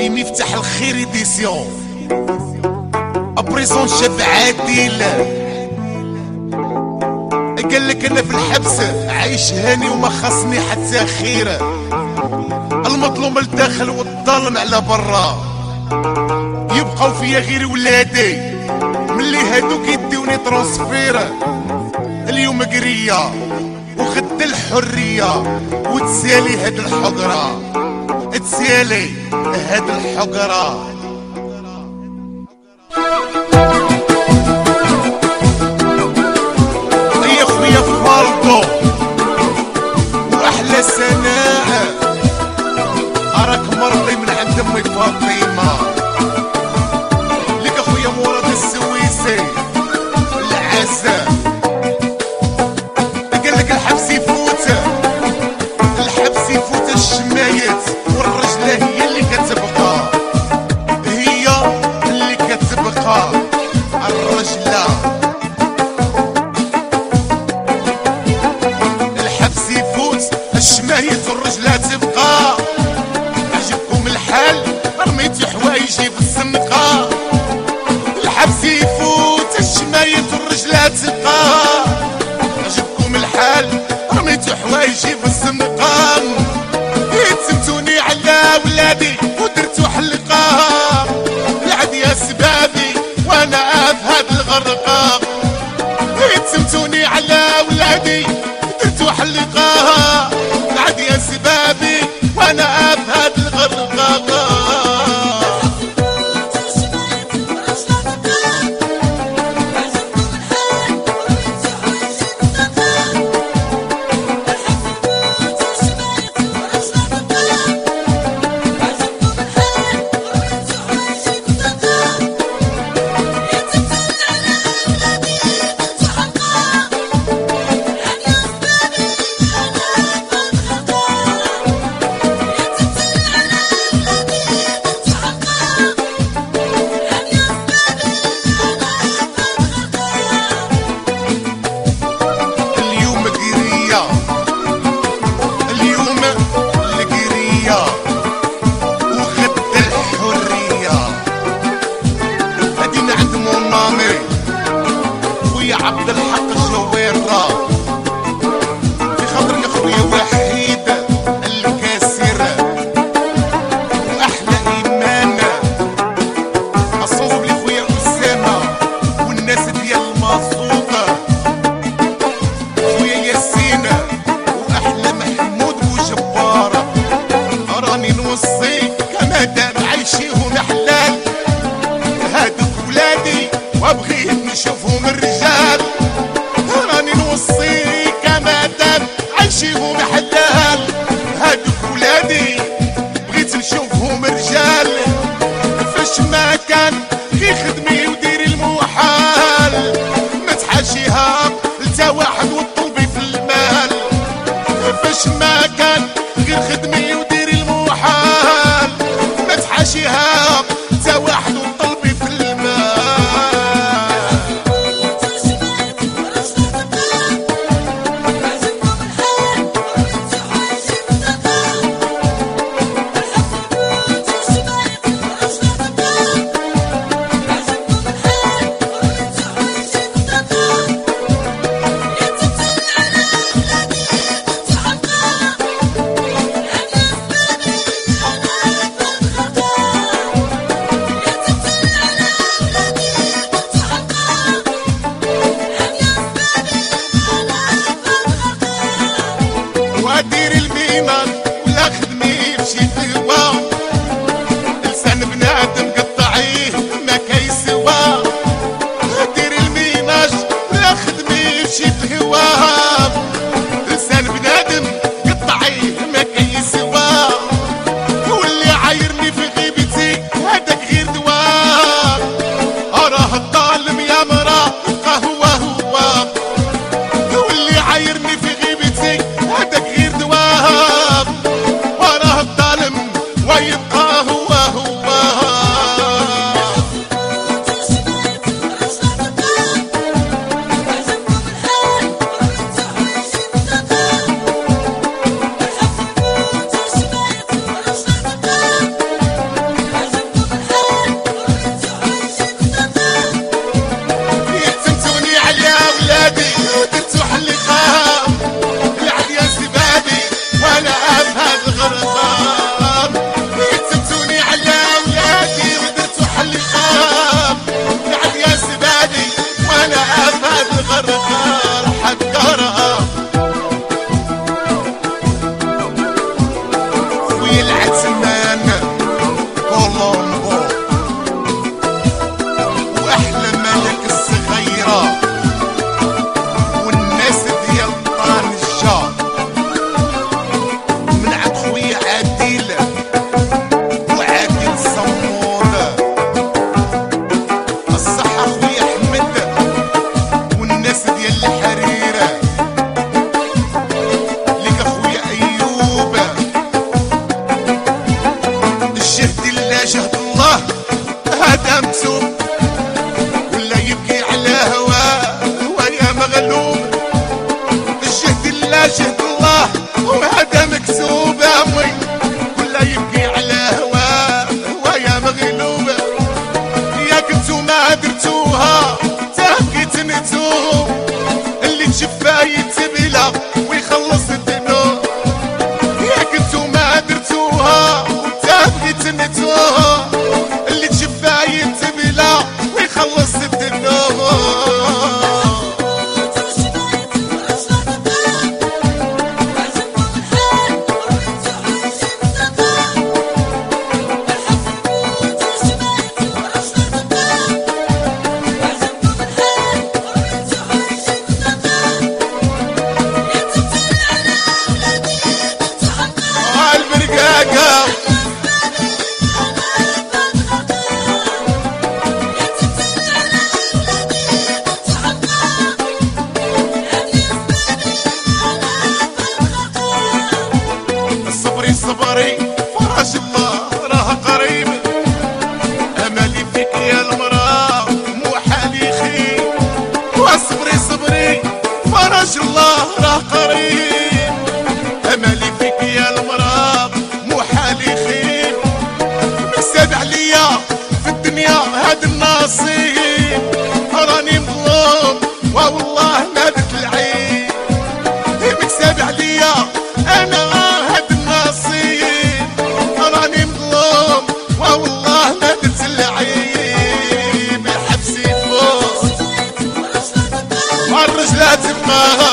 مفتاح الخير ايديسيون ابريزون شاب عادل قالك انا في الحبس عايش هاني وما خصني حتى خير، المظلوم الداخل والظالم على برا، يبقاو فيا غير ولادي ملي هادوك يديوني ترانسفير. اليوم قرية وخد الحرية وتسالي هاد الحقرة، تسالي هاد الحقرة. يا خويا فالدو واحلى سناء اراك مرضي من عند امي فاطمة، لك اخويا مراد السويسي العزاء قالك الحبس يفوت، الحبس يفوت الشمايت والرجلة هي اللي كتبقى، هي اللي كتبقى الرجلة. الحبس يفوت الشمايت والرجلة تبقى، عجبكم الحال رميتي حوايجي في الزنقة. الحبس يفوت الشمايت والرجلة تبقى، عجبكم الحال رميتي حوايجي في الزنقة. يتسمتوني على ولادي ودرتو حلقة، العد يا سبابي وانا في هاد الغرقة. يتسمتوني على ولادي ودرتو حلقة، العد يا سبابي وانا في هاد الغرقة. عبد الحق الجويرة في خاطرك اخويا وحيد الكاسر واحلى ايمان، اصوب لي خويا اسامه والناس ديال الماسوطه، خويا ياسين واحلى محمود وجبار. راني نوصي كما دام عايشيهم حلال هادوك ولادي وابغيت نشوفهم الرجال. راني نوصي الجزيرة لك اخويا ايوب الجهد لا جهد الله هذا مكتوب ولا يبكي على هواه ويا مغلوب الجهد لا جهد الله وهذا مكتوب امي ولا يبكي على هواه ويا مغلوب يا كنتو ما درتوها تهكيت نتوب اللي تشفى يتبلى ويخلص الذنوب يا كنتو ما درتوها وتهكيت نتوب اللي تشفى يتبلى ويخلص الذنوب صبري فرج الله راه قريب املي فيك يا المراه مو حالي خير واصبري صبري فرج الله راه قريب املي فيك يا المراه مو حالي خير مكسب عليا في الدنيا هاد النصيب راني مظلوم والله نادت العين مكسب عليا انا الرجلات بقاها